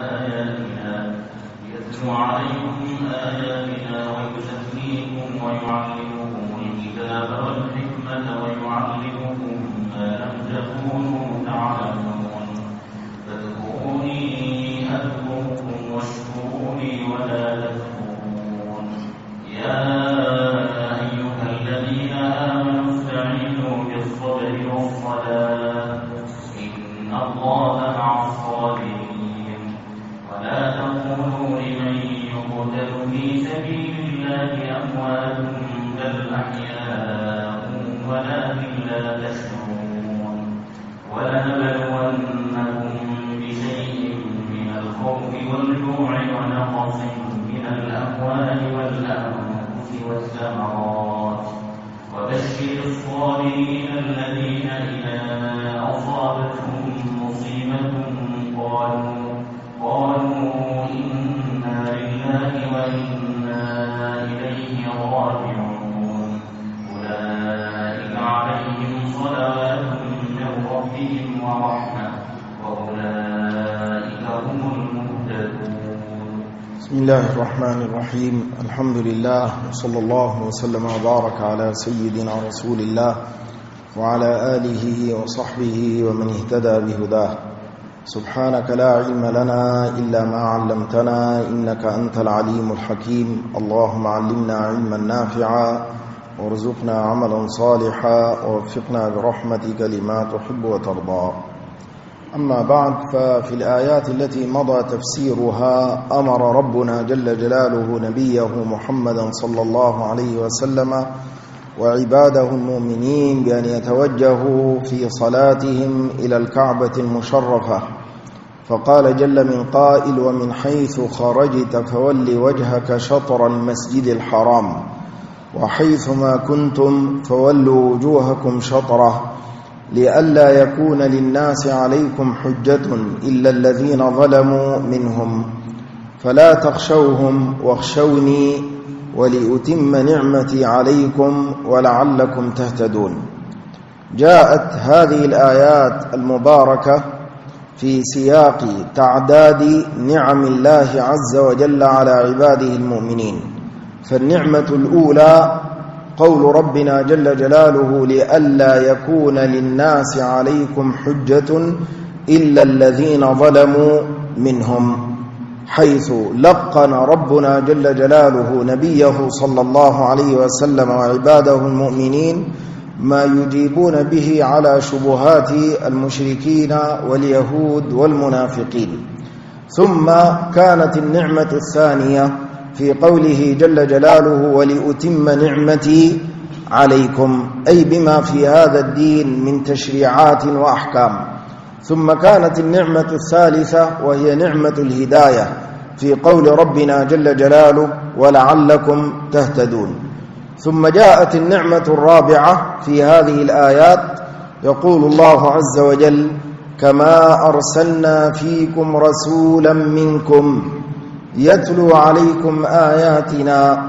آياتنا يتلو عليكم آياتنا ويزكيكم ويعلمكم الكتاب والحكمة ويعلمكم ما لم تكونوا تعلمون فاذكروني أذكركم واشكروني ولا تكفرون يا أيها الذين آمنوا استعينوا بالصبر والصلاة إن الله مع الصابرين ولا تقولوا لمن يقتل في سبيل الله أموات بل أحياء ولكن لا تشعرون ولنبلونكم بشيء من الخوف والجوع ونقص من الأموال والأنفس والثمرات وبشر الصابرين الذين إذا أصابتهم مصيبة قالوا إنا لله وإنا إليه راجعون أولئك عليهم صلوات من ربهم ورحمة وأولئك هم المهتدون. بسم الله الرحمن الرحيم. الحمد لله وصلى الله وسلم وبارك على سيدنا رسول الله وعلى آله وصحبه ومن اهتدى بهداه. سبحانك لا علم لنا إلا ما علمتنا إنك أنت العليم الحكيم. اللهم علمنا علما نافعا وارزقنا عملا صالحا ووفقنا برحمتك لما تحب وترضى. أما بعد، ففي الآيات التي مضى تفسيرها أمر ربنا جل جلاله نبيه محمدا صلى الله عليه وسلم وعباده المؤمنين بأن يتوجهوا في صلاتهم إلى الكعبة المشرفة، فقال جل من قائل: ومن حيث خرجت فول وجهك شطر المسجد الحرام وحيثما كنتم فولوا وجوهكم شطره لئلا يكون للناس عليكم حجة إلا الذين ظلموا منهم فلا تخشوهم واخشوني ولأتم نعمتي عليكم ولعلكم تهتدون. جاءت هذه الآيات المباركة في سياق تعداد نعم الله عز وجل على عباده المؤمنين. فالنعمة الأولى قول ربنا جل جلاله: لئلا يكون للناس عليكم حجة إلا الذين ظلموا منهم، حيث لقن ربنا جل جلاله نبيه صلى الله عليه وسلم وعباده المؤمنين ما يجيبون به على شبهات المشركين واليهود والمنافقين. ثم كانت النعمة الثانية في قوله جل جلاله: ولأتم نعمتي عليكم، أي بما في هذا الدين من تشريعات وأحكام. ثم كانت النعمة الثالثة وهي نعمة الهداية في قول ربنا جل جلاله: ولعلكم تهتدون. ثم جاءت النعمة الرابعة في هذه الآيات، يقول الله عز وجل: كما أرسلنا فيكم رسولا منكم يتلو عليكم آياتنا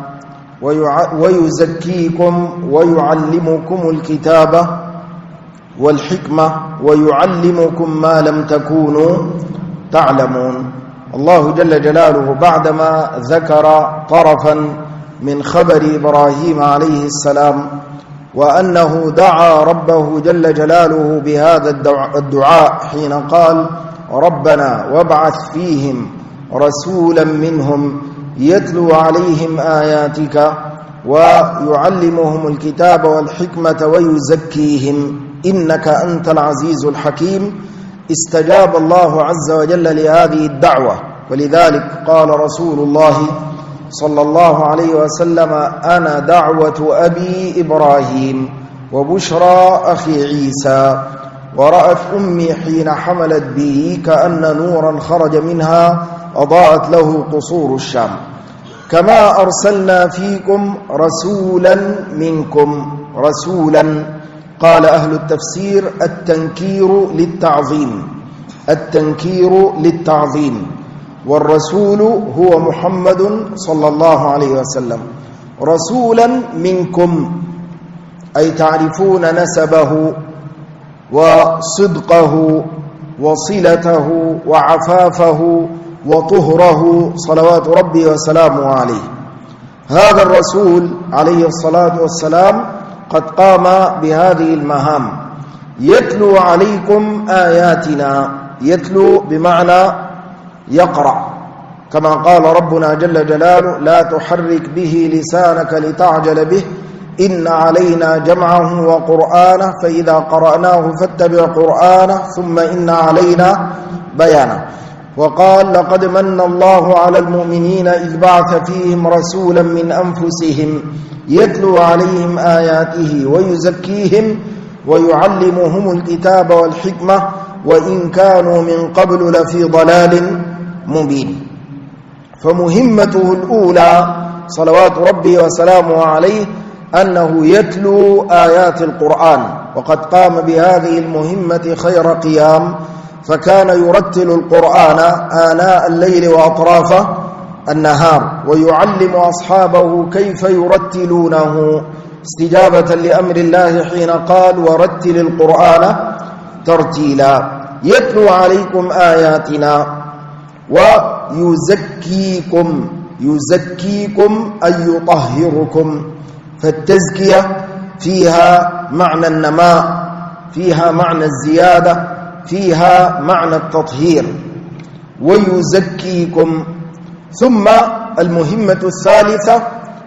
ويزكيكم ويعلمكم الكتاب والحكمة ويعلمكم ما لم تكونوا تعلمون. الله جل جلاله بعدما ذكر طرفا من خبر إبراهيم عليه السلام وأنه دعا ربه جل جلاله بهذا الدعاء حين قال: ربنا وابعث فيهم رسولا منهم يتلو عليهم آياتك ويعلمهم الكتاب والحكمة ويزكيهم إنك أنت العزيز الحكيم، استجاب الله عز وجل لهذه الدعوة. ولذلك قال رسول الله صلى الله عليه وسلم: أنا دعوة أبي إبراهيم وبشرى أخي عيسى، ورأت أمي حين حملت به كأن نورا خرج منها أضاءت له قصور الشام. كما أرسلنا فيكم رسولا منكم. رسولا قال أهل التفسير: التنكير للتعظيم، التنكير للتعظيم. والرسول هو محمد صلى الله عليه وسلم. رسولا منكم أي تعرفون نسبه وصدقه وصلته وعفافه وطهره صلوات ربي وسلامه عليه. هذا الرسول عليه الصلاة والسلام قد قام بهذه المهام، يتلو عليكم آياتنا. يتلو بمعنى يقرأ، كما قال ربنا جل جلاله: لا تحرك به لسانك لتعجل به إن علينا جمعه وقرآنه فإذا قرأناه فاتبع قرآنه ثم إن علينا بيانه. وقال: لقد من الله على المؤمنين إذ بعث فيهم رسولا من أنفسهم يتلو عليهم آياته ويزكيهم ويعلمهم الكتاب والحكمة وإن كانوا من قبل لفي ضلال مبين. فمهمته الأولى صلوات ربي وسلامه عليه أنه يتلو آيات القرآن، وقد قام بهذه المهمة خير قيام، فكان يرتل القرآن آناء الليل وأطراف النهار، ويعلم أصحابه كيف يرتلونه استجابة لأمر الله حين قال: ورتل القرآن ترتيلا. يتلو عليكم آياتنا ويزكيكم. يزكيكم أي يطهركم. فالتزكية فيها معنى النماء، فيها معنى الزيادة، فيها معنى التطهير. ويزكيكم. ثم المهمة الثالثة: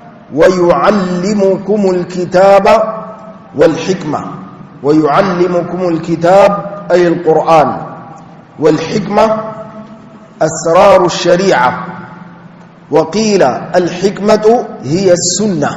ويعلمكم الكتاب والحكمة. ويعلمكم الكتاب أي القرآن، والحكمة أسرار الشريعة، وقيل الحكمة هي السنة.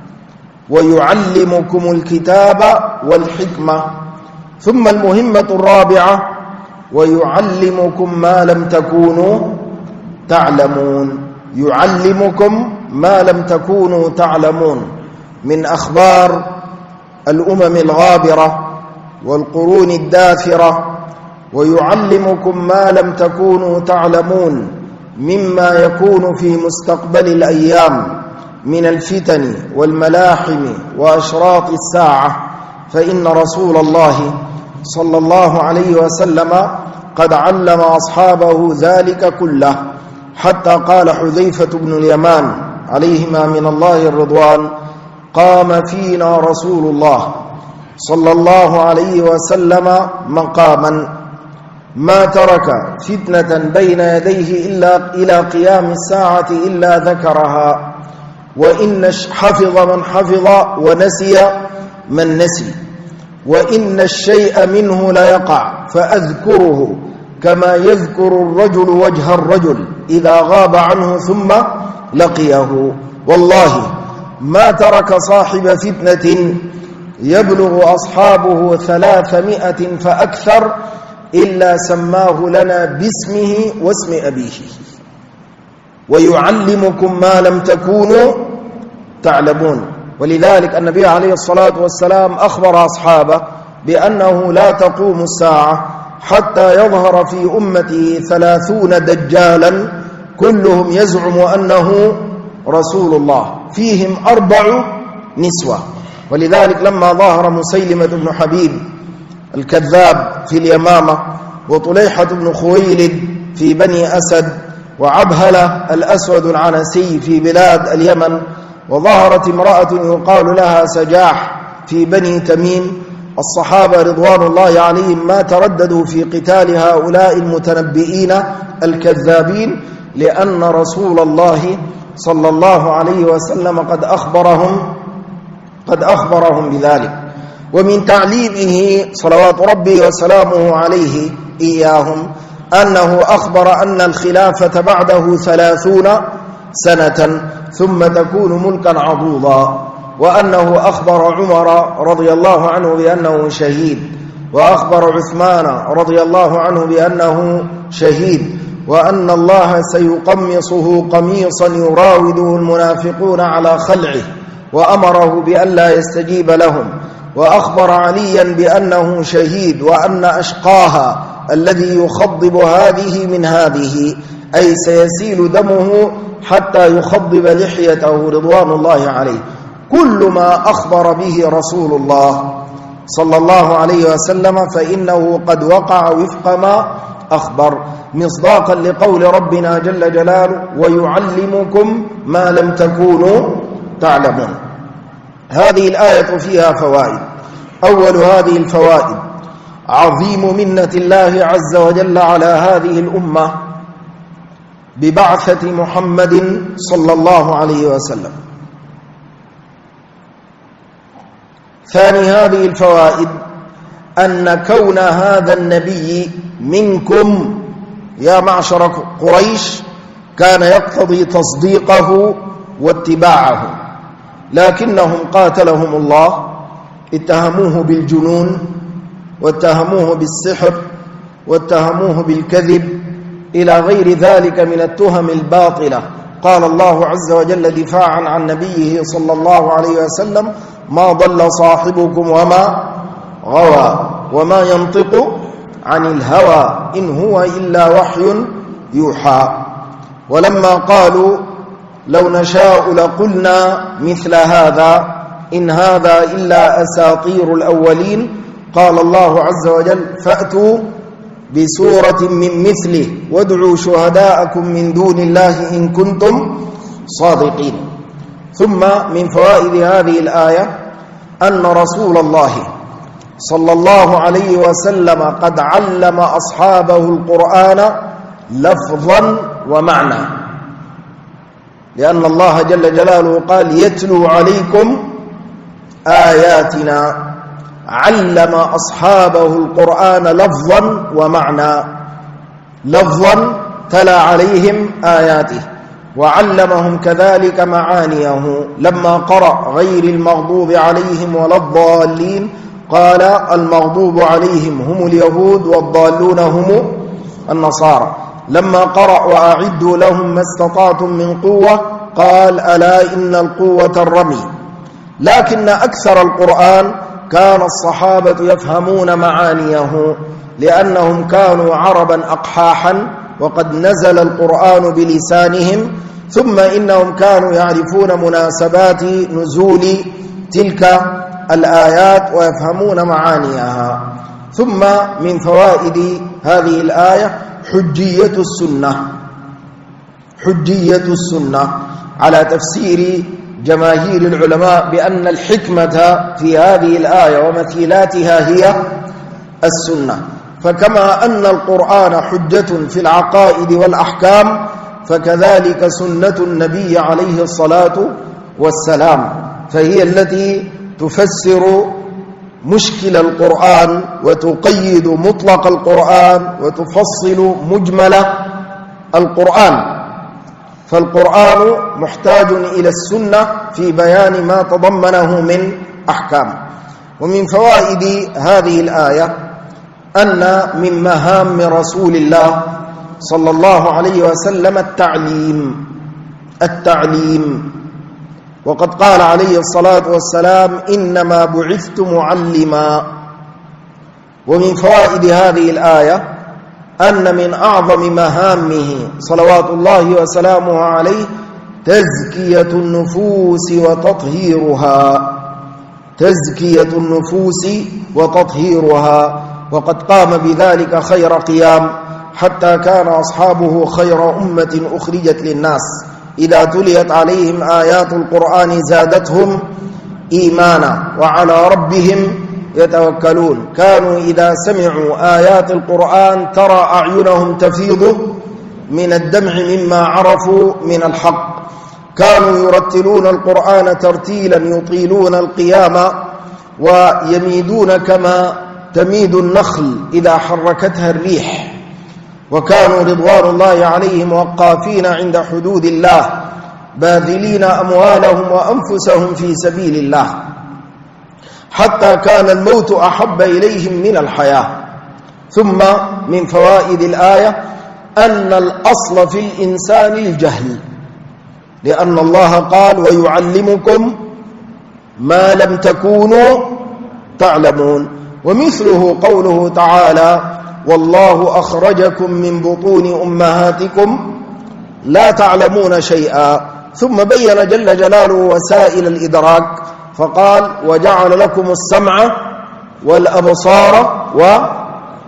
ويعلمكم الكتاب والحكمة. ثم المهمة الرابعة: ويعلمكم ما لم تكونوا تعلمون. يعلمكم ما لم تكونوا تعلمون من أخبار الأمم الغابرة والقرون الداثرة. ويعلمكم ما لم تكونوا تعلمون مما يكون في مستقبل الأيام من الفتن والملاحم وأشراط الساعة، فإن رسول الله صلى الله عليه وسلم قد علم أصحابه ذلك كله، حتى قال حذيفة بن اليمان عليهما من الله الرضوان: قام فينا رسول الله صلى الله عليه وسلم مقاما ما ترك فتنة بين يديه إلا إلى قيام الساعة إلا ذكرها، وإن حفظ من حفظ ونسي من نسي، وإن الشيء منه ليقع فأذكره كما يذكر الرجل وجه الرجل إذا غاب عنه ثم لقيه. والله ما ترك صاحب فتنة يبلغ أصحابه 300 فأكثر إلا سماه لنا باسمه واسم أبيه. ويعلمكم ما لم تكونوا تعلمون. ولذلك النبي عليه الصلاة والسلام أخبر أصحابه بأنه لا تقوم الساعة حتى يظهر في أمته 30 دجالا كلهم يزعم أنه رسول الله، فيهم 4 نسوة. ولذلك لما ظهر مسيلمة بن حبيب الكذاب في اليمامة، وطليحة بن خويلد في بني أسد، وعبهلة الأسود العنسي في بلاد اليمن، وظهرت امرأة يقال لها سجاح في بني تميم، الصحابة رضوان الله عليهم ما ترددوا في قتال هؤلاء المتنبئين الكذابين، لأن رسول الله صلى الله عليه وسلم قد أخبرهم بذلك. ومن تعليمه صلوات ربي وسلامه عليه إياهم أنه أخبر أن الخلافة بعده 30 سنة ثم تكون ملكا عضوضا، وأنه أخبر عمر رضي الله عنه بأنه شهيد، وأخبر عثمان رضي الله عنه بأنه شهيد، وأن الله سيقمصه قميصا يراوده المنافقون على خلعه، وأمره بألا يستجيب لهم، وأخبر عليا بأنه شهيد، وأن أشقاها الذي يخضب هذه من هذه، أي سيسيل دمه حتى يخضب لحيته رضوان الله عليه. كل ما أخبر به رسول الله صلى الله عليه وسلم فإنه قد وقع وفق ما أخبر مصداقا لقول ربنا جل جلاله ويعلمكم ما لم تكونوا تعلمون. هذه الآية فيها فوائد. أول هذه الفوائد عظيم منة الله عز وجل على هذه الأمة ببعثة محمد صلى الله عليه وسلم. ثاني هذه الفوائد أن كون هذا النبي منكم يا معشر قريش كان يقتضي تصديقه واتباعه، لكنهم قاتلهم الله اتهموه بالجنون واتهموه بالسحر واتهموه بالكذب إلى غير ذلك من التهم الباطلة. قال الله عز وجل دفاعا عن نبيه صلى الله عليه وسلم ما ضل صاحبكم وما غوى وما ينطق عن الهوى إن هو إلا وحي يوحى. ولما قالوا لو نشاء لقلنا مثل هذا إن هذا إلا أساطير الأولين، قال الله عز وجل فأتوا بسورة من مثله وادعوا شهداءكم من دون الله إن كنتم صادقين. ثم من فوائد هذه الآية أن رسول الله صلى الله عليه وسلم قد علم أصحابه القرآن لفظا ومعنى، لأن الله جل جلاله قال يتلو عليكم آياتنا. علم أصحابه القرآن لفظا ومعنى. لفظا تلا عليهم آياته، وعلمهم كذلك معانيه. لما قرأ غير المغضوب عليهم ولا الضالين قال المغضوب عليهم هم اليهود والضالون هم النصارى. لما قرأ وأعدوا لهم ما استطعتم من قوة قال ألا إن القوة الرمي. لكن أكثر القرآن كان الصحابة يفهمون معانيه لأنهم كانوا عربا أقحاحا وقد نزل القرآن بلسانهم، ثم إنهم كانوا يعرفون مناسبات نزول تلك الآيات ويفهمون معانيها. ثم من فوائد هذه الآية حجية السنة. حجية السنة على تفسير جماهير العلماء بأن الحكمة في هذه الآية ومثيلاتها هي السنة. فكما أن القرآن حجة في العقائد والأحكام فكذلك سنة النبي عليه الصلاة والسلام، فهي التي تفسر مشكل القرآن وتقيد مطلق القرآن وتفصل مجمل القرآن. فالقرآن محتاج إلى السنة في بيان ما تضمنه من أحكام. ومن فوائد هذه الآية أن من مهام رسول الله صلى الله عليه وسلم التعليم. وقد قال عليه الصلاة والسلام إنما بعثت معلما. ومن فوائد هذه الآية أن من أعظم مهامه صلوات الله وسلامه عليه تزكية النفوس وتطهيرها. تزكية النفوس وتطهيرها، وقد قام بذلك خير قيام، حتى كان أصحابه خير أمة أخرجت للناس إذا تليت عليهم آيات القرآن زادتهم إيمانا وعلى ربهم يتوكلون. كانوا إذا سمعوا آيات القرآن ترى أعينهم تفيض من الدمع مما عرفوا من الحق. كانوا يرتلون القرآن ترتيلا يطيلون القيام ويميدون كما تميد النخل إذا حركتها الريح. وكانوا رضوان الله عليهم وقافين عند حدود الله باذلين أموالهم وأنفسهم في سبيل الله، حتى كان الموت أحب إليهم من الحياة. ثم من فوائد الآية أن الأصل في الإنسان الجهل، لأن الله قال ويعلمكم ما لم تكونوا تعلمون. ومثله قوله تعالى والله أخرجكم من بطون أمهاتكم لا تعلمون شيئا. ثم بين جل جلاله وسائل الإدراك فقال وجعل لكم السمع والأبصار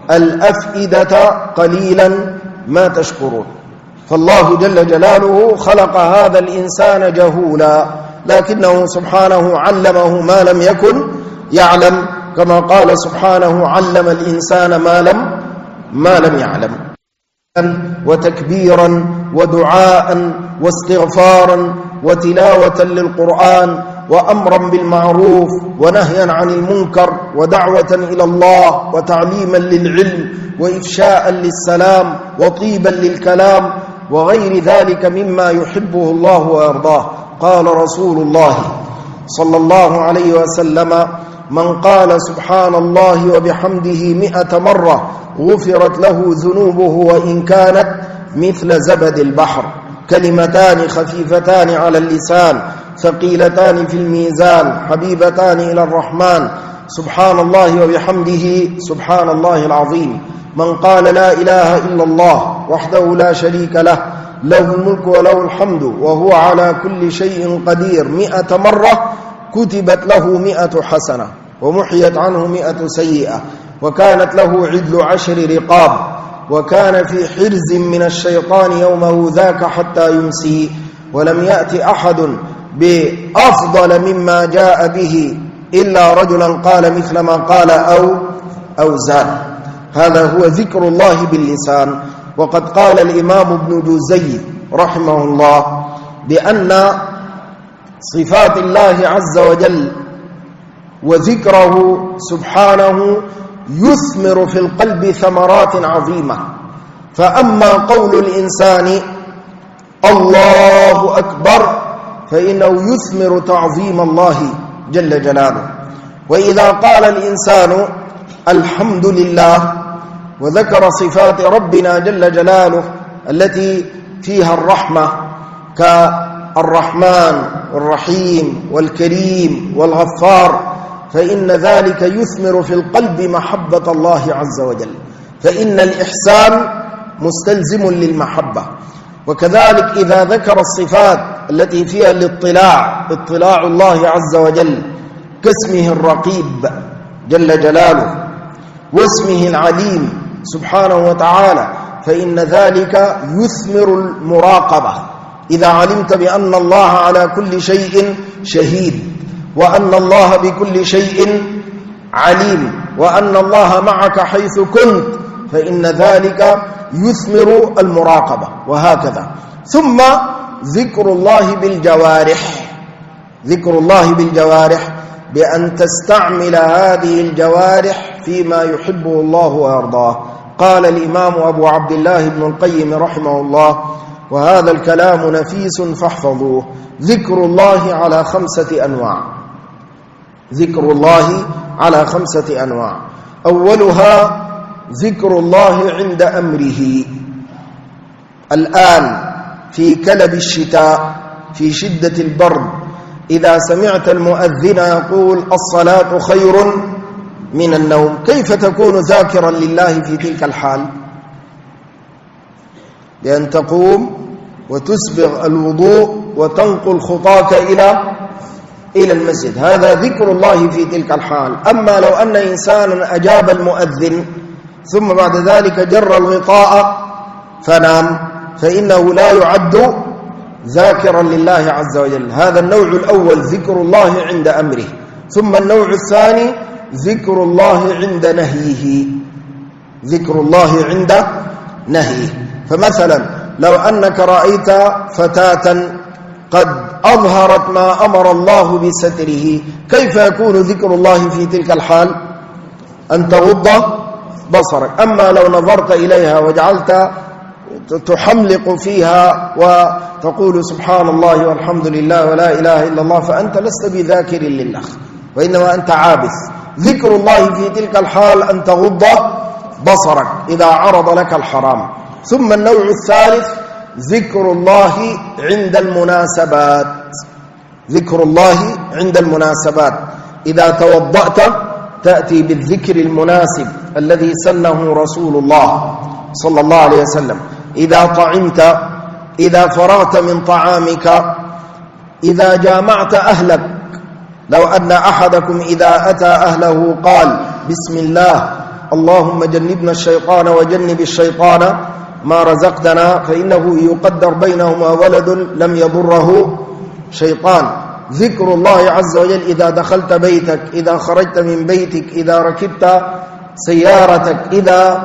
الأفئدة قليلا ما تشكرون. فالله جل جلاله خلق هذا الإنسان جهولا، لكنه سبحانه علمه ما لم يكن يعلم، كما قال سبحانه علم الإنسان ما لم يعلم. وتكبيرا ودعاء واستغفارا وتلاوة للقرآن وأمرا بالمعروف ونهيا عن المنكر ودعوة إلى الله وتعليما للعلم وإفشاء للسلام وطيبا للكلام وغير ذلك مما يحبه الله ويرضاه. قال رسول الله صلى الله عليه وسلم: من قال سبحان الله وبحمده 100 مرة غفرت له ذنوبه وإن كانت مثل زبد البحر. كلمتان خفيفتان على اللسان ثقيلتان في الميزان حبيبتان إلى الرحمن، سبحان الله وبحمده سبحان الله العظيم. من قال لا إله إلا الله وحده لا شريك له، له الملك وله الحمد وهو على كل شيء قدير 100 مرة كتبت له 100 حسنة ومحيت عنه 100 سيئة، وكانت له عدل 10 رقاب، وكان في حرز من الشيطان يومه ذاك حتى يمسي، ولم يأتي أحد بأفضل مما جاء به إلا رجلا قال مثل ما قال أو زاد. هذا هو ذكر الله باللسان. وقد قال الإمام ابن جوزي رحمه الله بأن صفات الله عز وجل وذكره سبحانه يثمر في القلب ثمرات عظيمة. فأما قول الإنسان الله أكبر فإنه يثمر تعظيم الله جل جلاله. وإذا قال الإنسان الحمد لله وذكر صفات ربنا جل جلاله التي فيها الرحمة كالرحمن والرحيم والكريم والغفار، فإن ذلك يثمر في القلب محبة الله عز وجل، فإن الإحسان مستلزم للمحبة. وكذلك إذا ذكر الصفات التي فيها اطلاع الله عز وجل كاسمه الرقيب جل جلاله واسمه العليم سبحانه وتعالى، فإن ذلك يثمر المراقبة. إذا علمت بأن الله على كل شيء شهيد، وأن الله بكل شيء عليم، وأن الله معك حيث كنت، فإن ذلك يثمر المراقبة. وهكذا. ثم ذكر الله بالجوارح بأن تستعمل هذه الجوارح فيما يحبه الله ويرضاه. قال الإمام أبو عبد الله ابن القيم رحمه الله، وهذا الكلام نفيس فاحفظوه: ذكر الله على 5 أنواع. ذكر الله على 5 أنواع. أولها ذكر الله عند أمره. الآن في كلب الشتاء في شدة البرد إذا سمعت المؤذن يقول الصلاة خير من النوم، كيف تكون ذاكرا لله في تلك الحال؟ بأن تقوم وتسبغ الوضوء وتنقل خطاك إلى المسجد، هذا ذكر الله في تلك الحال. أما لو أن إنسانا أجاب المؤذن ثم بعد ذلك جر الغطاء فنام، فإنه لا يعد ذاكرا لله عز وجل. هذا النوع الأول ذكر الله عند أمره. ثم النوع الثاني ذكر الله عند نهيه. ذكر الله عند نهيه. فمثلا لو أنك رأيت فتاة قد أظهرت ما أمر الله بستره، كيف يكون ذكر الله في تلك الحال؟ أن تغض بصرك. أما لو نظرت إليها وجعلت تحملق فيها وتقول سبحان الله والحمد لله ولا إله إلا الله، فأنت لست بذاكر لله، وإنما أنت عابث. ذكر الله في تلك الحال أن تغض بصرك إذا عرض لك الحرام. ثم النوع الثالث ذكر الله عند المناسبات. ذكر الله عند المناسبات، إذا توضأت تأتي بالذكر المناسب الذي سنه رسول الله صلى الله عليه وسلم. إذا طعمت، إذا فرغت من طعامك، إذا جامعت أهلك. لو أن أحدكم إذا أتى أهله قال بسم الله اللهم جنبنا الشيطان وجنب الشيطان ما رزقتنا، فإنه يقدر بينهما ولد لم يضره شيطان. ذكر الله عز وجل إذا دخلت بيتك، إذا خرجت من بيتك، إذا ركبت سيارتك، إذا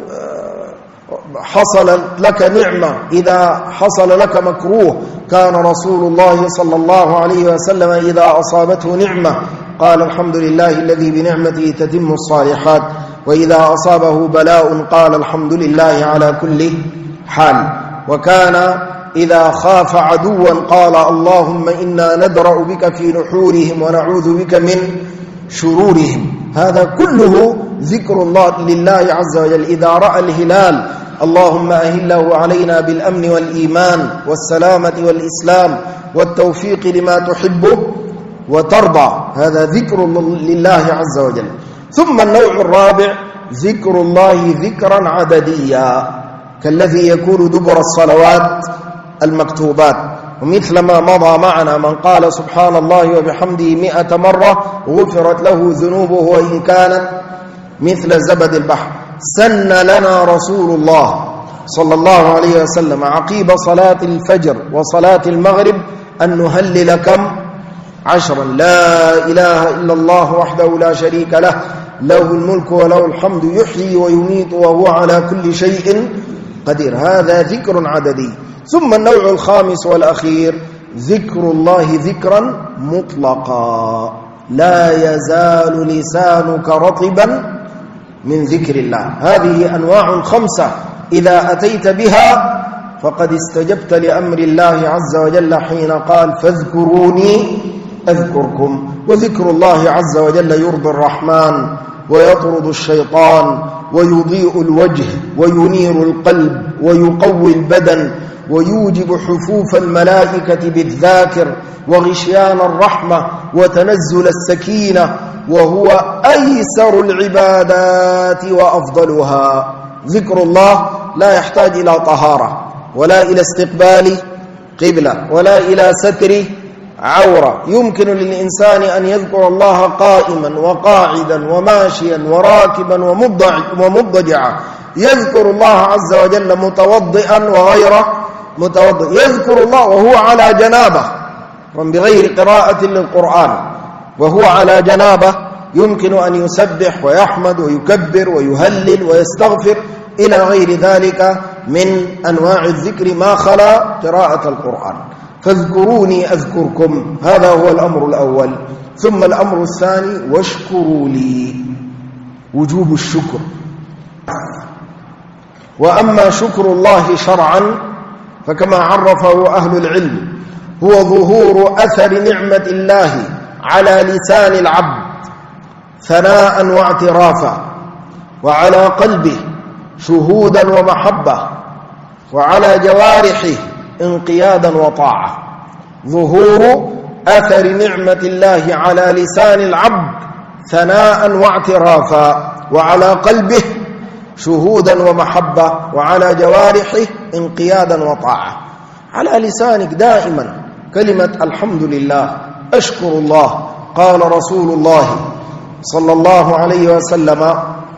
حصل لك نعمة، إذا حصل لك مكروه. كان رسول الله صلى الله عليه وسلم إذا أصابته نعمة قال الحمد لله الذي بنعمته تتم الصالحات، وإذا أصابه بلاء قال الحمد لله على كل حال. وكان إذا خاف عدوا قال اللهم إنا ندرأ بك في نحورهم ونعوذ بك من شرورهم. هذا كله ذكر الله لله عز وجل. إذا رأى الهلال اللهم أهله علينا بالأمن والإيمان والسلامة والإسلام والتوفيق لما تحبه وترضى، هذا ذكر لله عز وجل. ثم النوع الرابع ذكر الله ذكرا عدديا، كالذي يكون دبر الصلوات المكتوبات، ومثل ما مضى معنا من قال سبحان الله وبحمده 100 مرة غفرت له ذنوبه وإن كانت مثل زبد البحر. سن لنا رسول الله صلى الله عليه وسلم عقيب صلاة الفجر وصلاة المغرب أن نهلل كم؟ 10. لا إله إلا الله وحده لا شريك له، له الملك وله الحمد يحيي ويميت وهو على كل شيء قدير. هذا ذكر عددي. ثم النوع الخامس والأخير ذكر الله ذكرا مطلقا، لا يزال لسانك رطبا من ذكر الله. هذه أنواع 5 إذا أتيت بها فقد استجبت لأمر الله عز وجل حين قال فاذكروني أذكركم. وذكر الله عز وجل يرضي الرحمن ويطرد الشيطان ويضيء الوجه وينير القلب ويقوي البدن ويوجب حفوف الملائكة بالذاكر وغشيان الرحمة وتنزل السكينة، وهو أيسر العبادات وأفضلها. ذكر الله لا يحتاج إلى طهارة ولا إلى استقبال قبلة ولا إلى ستر عورة. يمكن للإنسان أن يذكر الله قائما وقاعدا وماشيا وراكبا ومضجعا. يذكر الله عز وجل متوضئا وغير متوضئ. يذكر الله وهو على جنابه بغير قراءة للقرآن، وهو على جنابه يمكن أن يسبح ويحمد ويكبر ويهلل ويستغفر إلى غير ذلك من أنواع الذكر ما خلا قراءة القرآن. فاذكروني أذكركم، هذا هو الأمر الأول. ثم الأمر الثاني واشكروا لي، وجوب الشكر. وأما شكر الله شرعا فكما عرفه أهل العلم هو ظهور أثر نعمة الله على لسان العبد ثناء واعترافا، وعلى قلبه شهودا ومحبة، وعلى جوارحه انقيادا وطاعة. ظهور أثر نعمة الله على لسان العبد ثناء واعترافا، وعلى قلبه شهودا ومحبة، وعلى جوارحه انقيادا وطاعة. على لسانك دائما كلمة الحمد لله، أشكر الله. قال رسول الله صلى الله عليه وسلم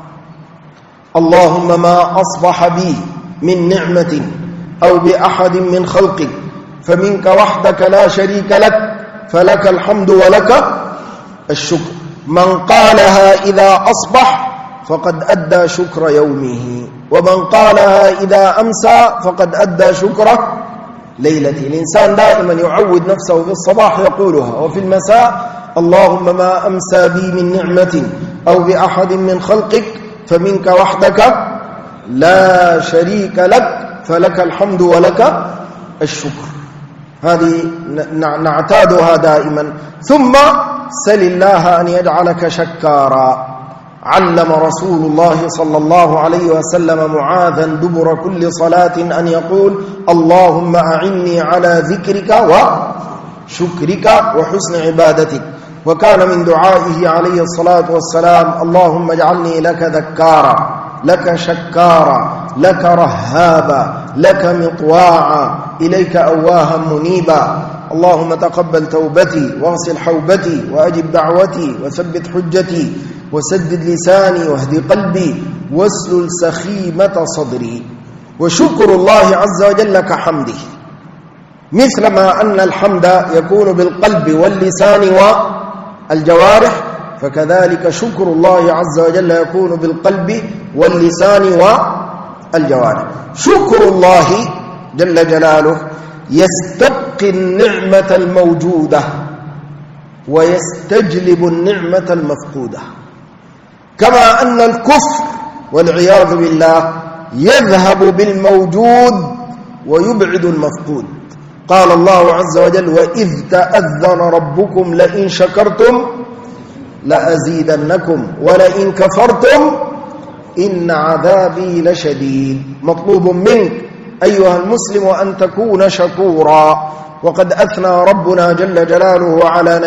اللهم ما أصبح بي من نعمة أو بأحد من خلقك فمنك وحدك لا شريك لك، فلك الحمد ولك الشكر. من قالها إذا أصبح فقد أدى شكر يومه، ومن قالها إذا أمسى فقد أدى شكر ليلته. الإنسان دائما يعود نفسه في الصباح يقولها، وفي المساء اللهم ما أمسى بي من نعمة أو بأحد من خلقك فمنك وحدك لا شريك لك، فلك الحمد ولك الشكر. هذه نعتادها دائما. ثم سل الله أن يجعلك شكارا. علم رسول الله صلى الله عليه وسلم معاذا دبر كل صلاة أن يقول اللهم أعني على ذكرك وشكرك وحسن عبادتك. وكان من دعائه عليه الصلاة والسلام اللهم اجعلني لك ذكارا، لك شكارا، لك رهابا، لك مطواعا، إليك أواها منيبا. اللهم تقبل توبتي واغسل حوبتي وأجب دعوتي وثبت حجتي وسدد لساني واهد قلبي واسلل سخيمة صدري. وشكر الله عز وجل كحمده، مثلما أن الحمد يكون بالقلب واللسان والجوارح، فكذلك شكر الله عز وجل يكون بالقلب واللسان والجوارح. شكر الله جل جلاله يستبقي النعمة الموجودة ويستجلب النعمة المفقودة، كما أن الكفر والعياذ بالله يذهب بالموجود ويبعد المفقود. قال الله عز وجل: وإذ تأذن ربكم لئن شكرتم لأزيدنكم ولئن كفرتم إن عذابي لشديد. مطلوب منك أيها المسلم أن تكون شكورا. وقد أثنى ربنا جل جلاله على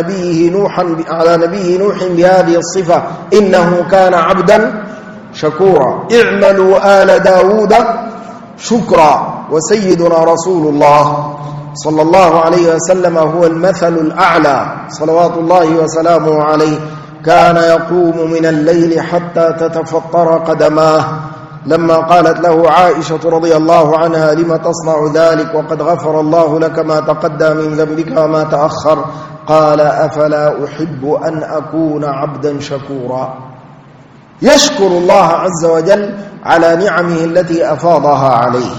نبيه نوح بهذه الصفة: إنه كان عبدا شكورا. اعملوا آل داود شكرا. وسيدنا رسول الله صلى الله عليه وسلم هو المثل الأعلى صلوات الله وسلامه عليه. كان يقوم من الليل حتى تتفطر قدماه. لما قالت له عائشة رضي الله عنها: لم تصنع ذلك وقد غفر الله لك ما تقدم من ذنبك وما تأخر؟ قال: أفلا أحب أن أكون عبدا شكورا. يشكر الله عز وجل على نعمه التي أفاضها عليه.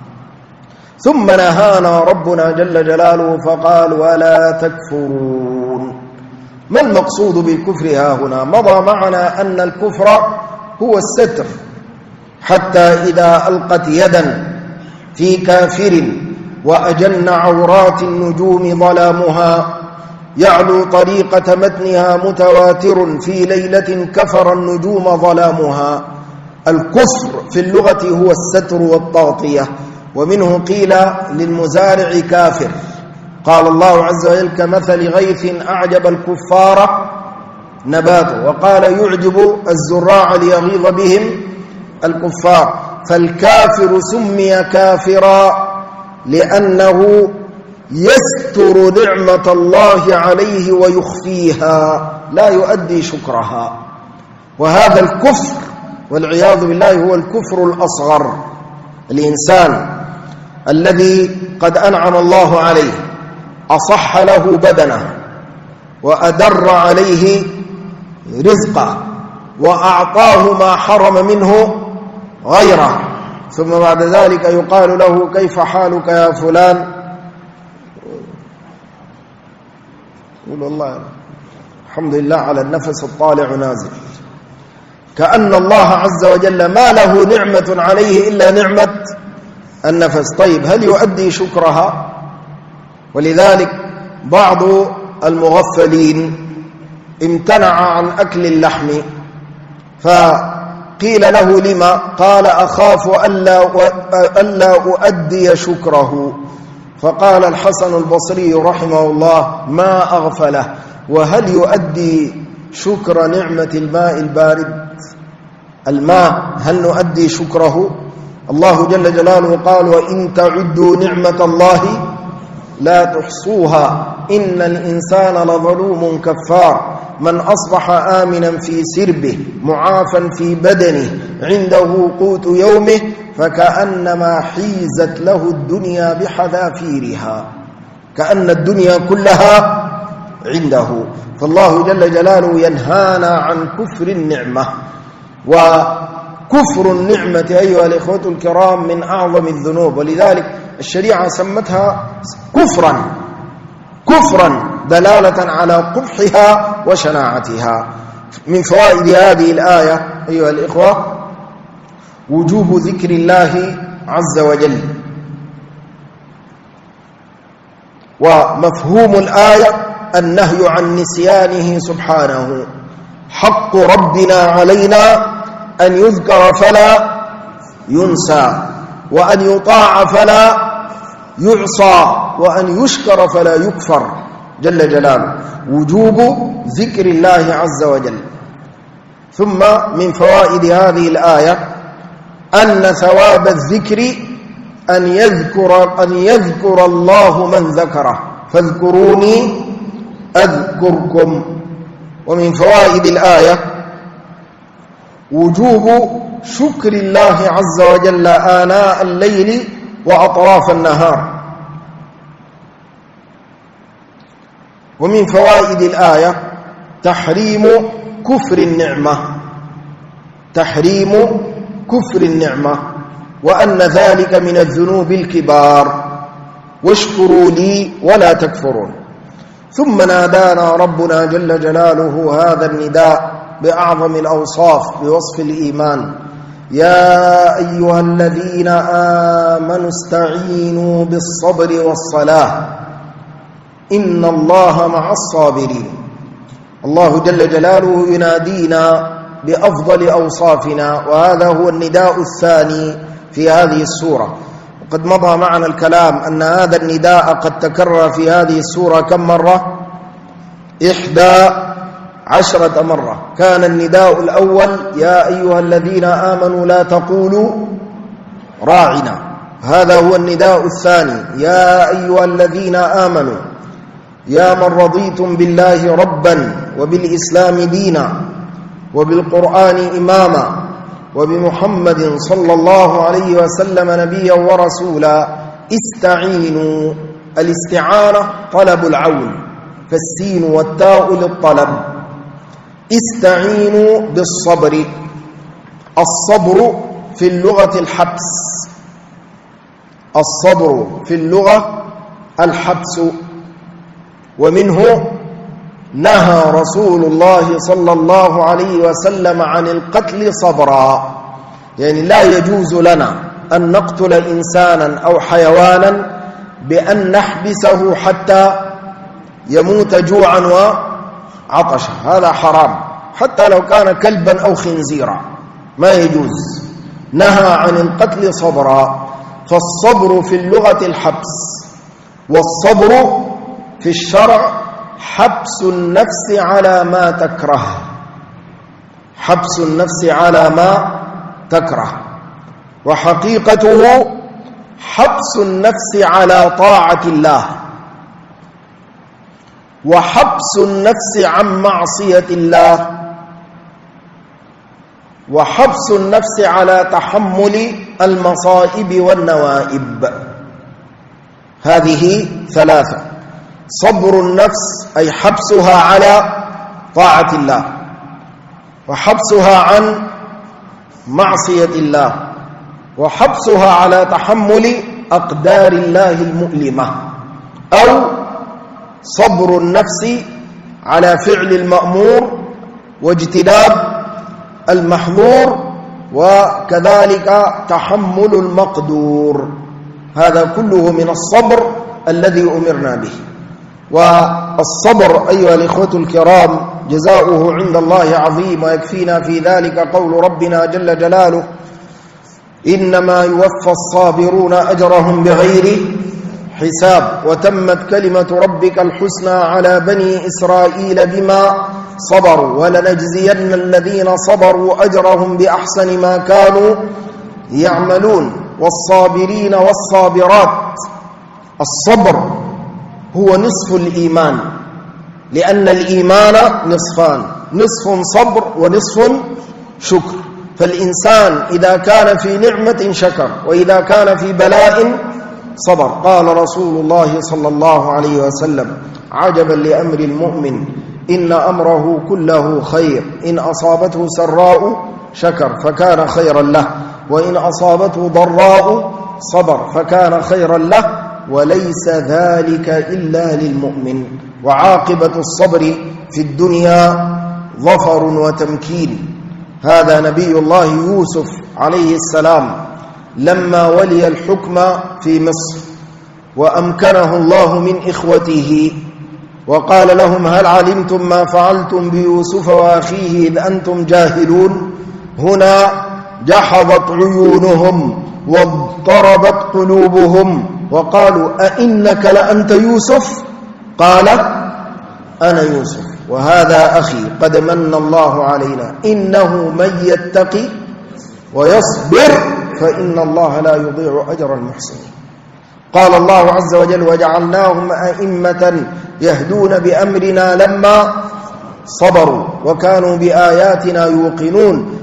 ثم نهانا ربنا جل جلاله فقال: ولا تكفرون. ما المقصود بالكفر ها هنا؟ مضى معنا أن الكفر هو الستر، حتى إذا ألقت يدا في كافر وأجن عورات النجوم ظلامها يعلو طريقة متنها متواتر في ليلة كفر النجوم ظلامها. الكفر في اللغة هو الستر والتغطية، ومنه قيل للمزارع كافر. قال الله عز وجل: كمثل غيث أعجب الكفار نباته، وقال: يعجب الزراع ليغيظ بهم الكفار. فالكافر سمي كافرا لأنه يستر نعمة الله عليه ويخفيها، لا يؤدي شكرها. وهذا الكفر والعياذ بالله هو الكفر الأصغر. الإنسان الذي قد أنعم الله عليه، أصح له بدنه وأدر عليه رزقه وأعطاه ما حرم منه غيره، ثم بعد ذلك يقال له: كيف حالك يا فلان؟ يقول: والله الحمد لله على النفس الطالع نازل. كأن الله عز وجل ما له نعمة عليه إلا نعمة النفس. طيب، هل يؤدي شكرها؟ ولذلك بعض المغفلين امتنع عن أكل اللحم، فقيل له: لما؟ قال: أخاف ألا أؤدي شكره. فقال الحسن البصري رحمه الله: ما أغفله، وهل يؤدي شكر نعمة الماء البارد؟ الماء هل نؤدي شكره؟ الله جل جلاله قال: وإن تعدوا نعمة الله لا تحصوها إن الإنسان لظلوم كفار. من أصبح آمنا في سربه معافا في بدنه عنده قوت يومه فكأنما حيزت له الدنيا بحذافيرها، كأن الدنيا كلها عنده. فالله جل جلاله ينهانا عن كفر النعمة. وكفر النعمة أيها الإخوة الكرام من أعظم الذنوب، ولذلك الشريعة سمتها كفرا دلالة على قبحها وشناعتها. من فوائد هذه الآية أيها الإخوة وجوب ذكر الله عز وجل. ومفهوم الآية النهي عن نسيانه سبحانه. حق ربنا علينا أن يذكر فلا ينسى، وأن يطاع فلا يعصى، وأن يشكر فلا يكفر جل جلاله. وجوب ذكر الله عز وجل. ثم من فوائد هذه الآية أن ثواب الذكر أن يذكر الله من ذكره، فاذكروني أذكركم. ومن فوائد الآية وجوب شكر الله عز وجل آناء الليل وأطراف النهار. ومن فوائد الآية تحريم كفر النعمة، تحريم كفر النعمة، وأن ذلك من الذنوب الكبار. واشكروا لي ولا تكفرون. ثم نادانا ربنا جل جلاله هذا النداء بأعظم الأوصاف بوصف الإيمان: يا أيها الذين آمنوا استعينوا بالصبر والصلاة إن الله مع الصابرين. الله جل جلاله ينادينا بأفضل أوصافنا، وهذا هو النداء الثاني في هذه السورة. وقد مضى معنا الكلام أن هذا النداء قد تكرر في هذه السورة كم مرة؟ 11 مرة. كان النداء الأول: يا أيها الذين آمنوا لا تقولوا راعنا. هذا هو النداء الثاني: يا أيها الذين آمنوا، يا من رضيتم بالله ربا وبالإسلام دينا وبالقرآن إماما وبمحمد صلى الله عليه وسلم نبيا ورسولا، استعينوا. الاستعانة طلب العون، فالسين والتاء للطلب. استعينوا بالصبر. الصبر في اللغة الحبس، الصبر في اللغة الحبس. ومنه نهى رسول الله صلى الله عليه وسلم عن القتل صبرا، يعني لا يجوز لنا أن نقتل إنسانا أو حيوانا بأن نحبسه حتى يموت جوعا وعطشا، هذا حرام، حتى لو كان كلبا أو خنزيرا ما يجوز. نهى عن القتل صبرا. فالصبر في اللغة الحبس، والصبر في الشرع حبس النفس على ما تكره، حبس النفس على ما تكره. وحقيقته حبس النفس على طاعة الله، وحبس النفس عن معصية الله، وحبس النفس على تحمل المصائب والنوائب. هذه ثلاثة: صبر النفس أي حبسها على طاعة الله، وحبسها عن معصية الله، وحبسها على تحمل أقدار الله المؤلمة، أو صبر النفس على فعل المأمور واجتناب المحظور، وكذلك تحمل المقدور. هذا كله من الصبر الذي أمرنا به. والصبر أيها الإخوة الكرام جزاؤه عند الله عظيم، ويكفينا في ذلك قول ربنا جل جلاله: إنما يوفى الصابرون أجرهم بغير حساب. وتمت كلمة ربك الحسنى على بني إسرائيل بما صبروا، ولنجزين الذين صبروا أجرهم بأحسن ما كانوا يعملون. والصابرين والصابرات، الصبر هو نصف الإيمان، لأن الإيمان نصفان: نصف صبر ونصف شكر. فالإنسان إذا كان في نعمة شكر، وإذا كان في بلاء صبر. قال رسول الله صلى الله عليه وسلم: عجبا لأمر المؤمن إن أمره كله خير، إن أصابته سراء شكر فكان خيرا له، وإن أصابته ضراء صبر فكان خيرا له، وليس ذلك إلا للمؤمن. وعاقبة الصبر في الدنيا ظفر وتمكين. هذا نبي الله يوسف عليه السلام لما ولي الحكم في مصر وأمكنه الله من إخوته، وقال لهم: هل علمتم ما فعلتم بيوسف وأخيه إذ أنتم جاهلون؟ هنا جحظت عيونهم واضطربت قلوبهم وقالوا: أئنك لأنت يوسف؟ قال: أنا يوسف وهذا أخي قد من الله علينا إنه من يتقي ويصبر فإن الله لا يضيع أجر المحسنين. قال الله عز وجل: وجعلناهم أئمة يهدون بأمرنا لما صبروا وكانوا بآياتنا يوقنون.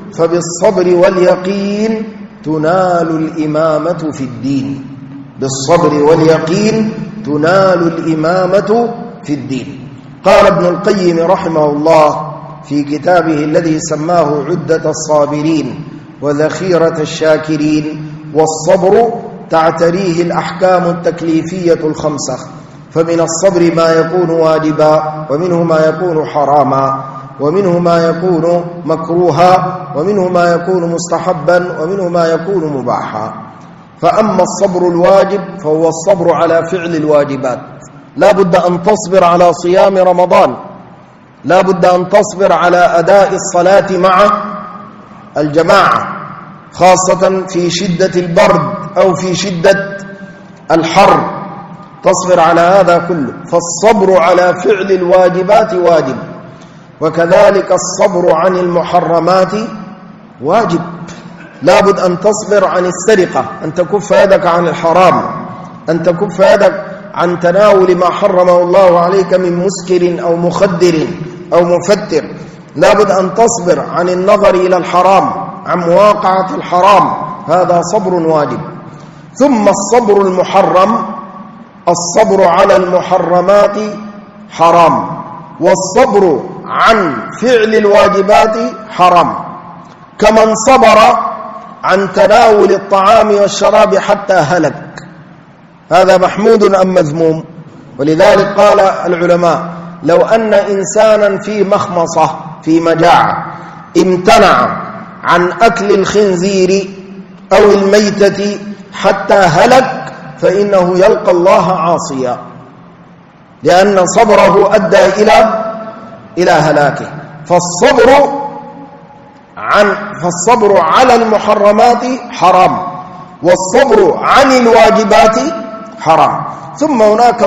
فبالصبر واليقين تنال الإمامة في الدين. بالصبر واليقين تنال الإمامة في الدين. قال ابن القيم رحمه الله في كتابه الذي سماه عدة الصابرين وذخيرة الشاكرين: والصبر تعتريه الأحكام التكليفية الخمسة، فمن الصبر ما يكون واجبا، ومنه ما يكون حراما، ومنه ما يكون مكروها، ومنه ما يكون مستحبا، ومنه ما يكون مباحا. فأما الصبر الواجب فهو الصبر على فعل الواجبات. لا بد أن تصبر على صيام رمضان، لا بد أن تصبر على أداء الصلاة مع الجماعة، خاصة في شدة البرد أو في شدة الحر، تصبر على هذا كله. فالصبر على فعل الواجبات واجب، وكذلك الصبر عن المحرمات واجب. لابد أن تصبر عن السرقة، أن تكف يدك عن الحرام، أن تكف يدك عن تناول ما حرمه الله عليك من مسكر أو مخدر أو مفتر. لابد أن تصبر عن النظر إلى الحرام، عن مواقعة الحرام، هذا صبر واجب. ثم الصبر المحرم، الصبر على المحرمات حرام، والصبر عن فعل الواجبات حرام. كمن صبر عن تناول الطعام والشراب حتى هلك، هذا محمود أم مذموم؟ ولذلك قال العلماء: لو أن إنسانا في مخمصة في مجاعة امتنع عن أكل الخنزير أو الميتة حتى هلك فإنه يلقى الله عاصيا، لأن صبره أدى إلى هلاكه. فالصبر على المحرمات حرام، والصبر عن الواجبات حرام. ثم هناك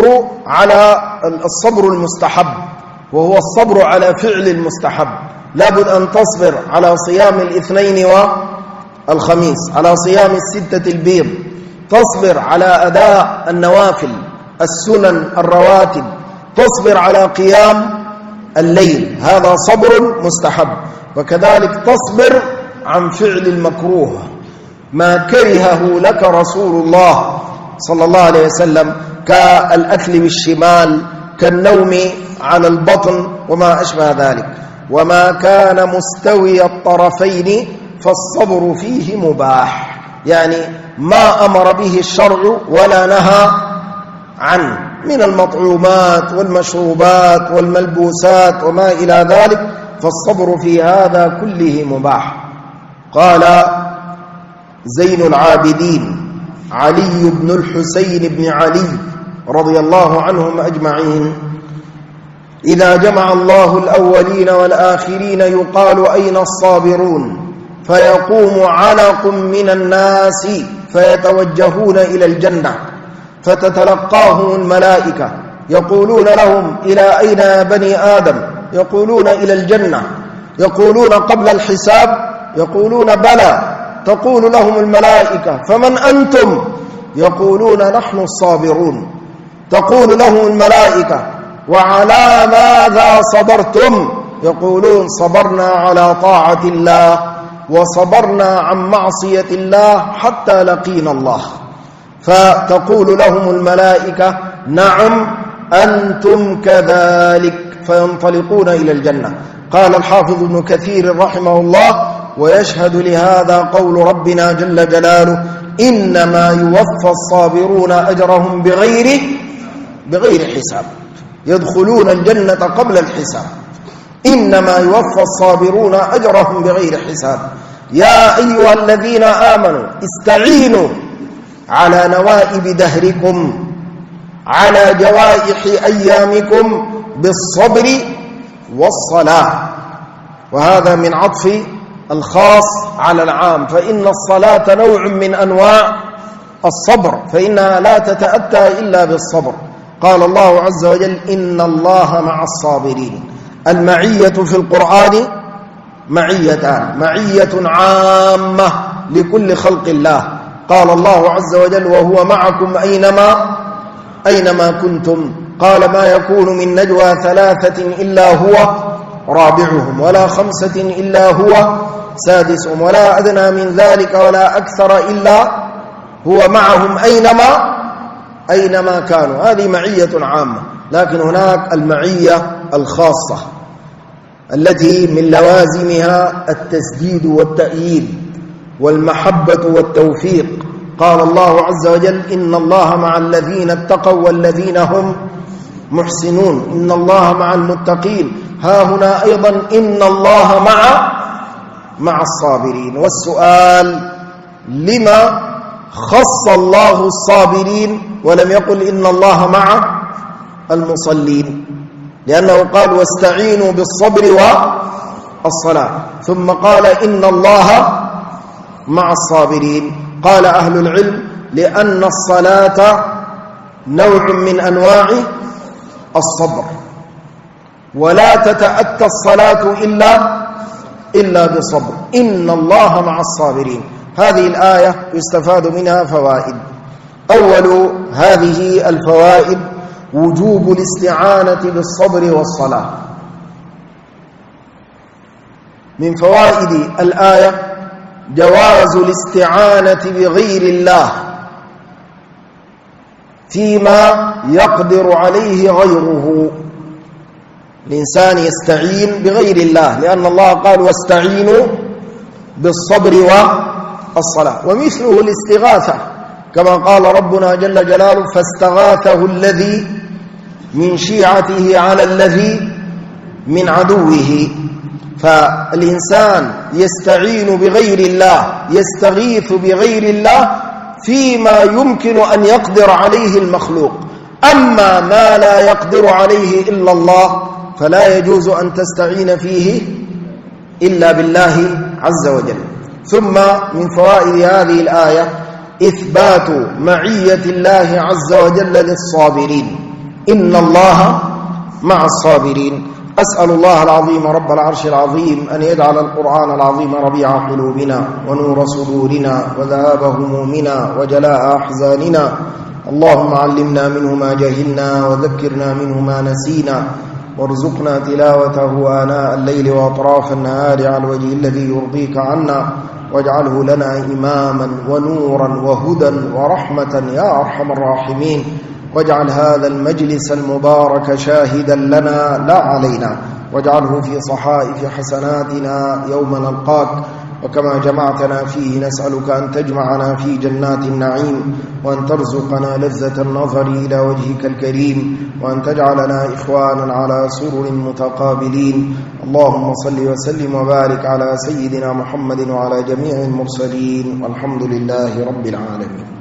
الصبر المستحب، وهو الصبر على فعل المستحب. لابد أن تصبر على صيام الاثنين والخميس، على صيام الستة البيض، تصبر على أداء النوافل السنن الرواتب، تصبر على قيام الليل، هذا صبر مستحب. وكذلك تصبر عن فعل المكروه، ما كرهه لك رسول الله صلى الله عليه وسلم، كالأكل بالشمال، كالنوم على البطن وما أشبه ذلك. وما كان مستوي الطرفين فالصبر فيه مباح، يعني ما أمر به الشرع ولا نهى عنه من المطعومات والمشروبات والملبوسات وما إلى ذلك، فالصبر في هذا كله مباح. قال زين العابدين علي بن الحسين بن علي رضي الله عنهم أجمعين: إذا جمع الله الأولين والآخرين يقال أين الصابرون؟ فيقوم علق من الناس فيتوجهون إلى الجنة، فتتلقاهم الملائكة يقولون لهم: إلى أين يا بني آدم؟ يقولون: إلى الجنة. يقولون: قبل الحساب؟ يقولون: بلى. تقول لهم الملائكة: فمن أنتم؟ يقولون: نحن الصابرون. تقول لهم الملائكة: وعلى ماذا صبرتم؟ يقولون: صبرنا على طاعة الله وصبرنا عن معصية الله حتى لقينا الله. فتقول لهم الملائكة: نعم أنتم كذلك، فينطلقون إلى الجنة. قال الحافظ ابن كثير رحمه الله: ويشهد لهذا قول ربنا جل جلاله: إنما يوفى الصابرون أجرهم بغير حساب، يدخلون الجنة قبل الحساب. إنما يوفى الصابرون أجرهم بغير حساب. يا أيها الذين آمنوا استعينوا على نوائب دهركم، على جوائح أيامكم بالصبر والصلاة. وهذا من عطف الخاص على العام، فإن الصلاة نوع من أنواع الصبر، فإنها لا تتأتى إلا بالصبر. قال الله عز وجل: إن الله مع الصابرين. المعية في القرآن معيتان: معية عامة لكل خلق الله، قال الله عز وجل: وهو معكم أينما كنتم. قال: ما يكون من نجوى ثلاثة إلا هو رابعهم ولا 5 إلا هو سادسهم ولا أدنى من ذلك ولا أكثر إلا هو معهم أينما كانوا. هذه معية عامة، لكن هناك المعية الخاصة التي من لوازمها التسديد والتأييد والمحبة والتوفيق. قال الله عز وجل: إن الله مع الذين اتقوا والذين هم محسنون، إن الله مع المتقين. ها هنا أيضا إن الله مع الصابرين. والسؤال: لما خص الله الصابرين ولم يقل إن الله مع المصلين؟ لأنه قال: واستعينوا بالصبر والصلاة، ثم قال: إن الله مع الصابرين. قال أهل العلم: لأن الصلاة نوع من أنواع الصبر، ولا تتأتى الصلاة إلا بصبر. إن الله مع الصابرين. هذه الآية يستفاد منها فوائد. أول هذه الفوائد وجوب الاستعانة بالصبر والصلاة. من فوائد الآية جواز الاستعانة بغير الله فيما يقدر عليه غيره. الإنسان يستعين بغير الله، لأن الله قال: واستعينوا بالصبر والصلاة. ومثله الاستغاثة، كما قال ربنا جل جلاله: فاستغاثه الذي من شيعته على الذي من عدوه. فالإنسان يستعين بغير الله، يستغيث بغير الله فيما يمكن أن يقدر عليه المخلوق. أما ما لا يقدر عليه إلا الله فلا يجوز أن تستعين فيه إلا بالله عز وجل. ثم من فوائد هذه الآية إثبات معية الله عز وجل للصابرين. إن الله مع الصابرين. أسأل الله العظيم رب العرش العظيم أن يجعل القرآن العظيم ربيع قلوبنا ونور صدورنا وذهاب همومنا وجلاء أحزاننا. اللهم علمنا منه ما جهلنا وذكرنا منه ما نسينا، وارزقنا تلاوته آناء الليل وأطراف النهار على الوجه الذي يرضيك عنا، واجعله لنا إماما ونورا وهدى ورحمة يا أرحم الراحمين. واجعل هذا المجلس المبارك شاهدا لنا لا علينا، واجعله في صحائف حسناتنا يوم نلقاك. وكما جمعتنا فيه نسألك أن تجمعنا في جنات النعيم، وأن ترزقنا لذة النظر إلى وجهك الكريم، وأن تجعلنا إخوانا على سرر متقابلين. اللهم صل وسلم وبارك على سيدنا محمد وعلى جميع المرسلين، والحمد لله رب العالمين.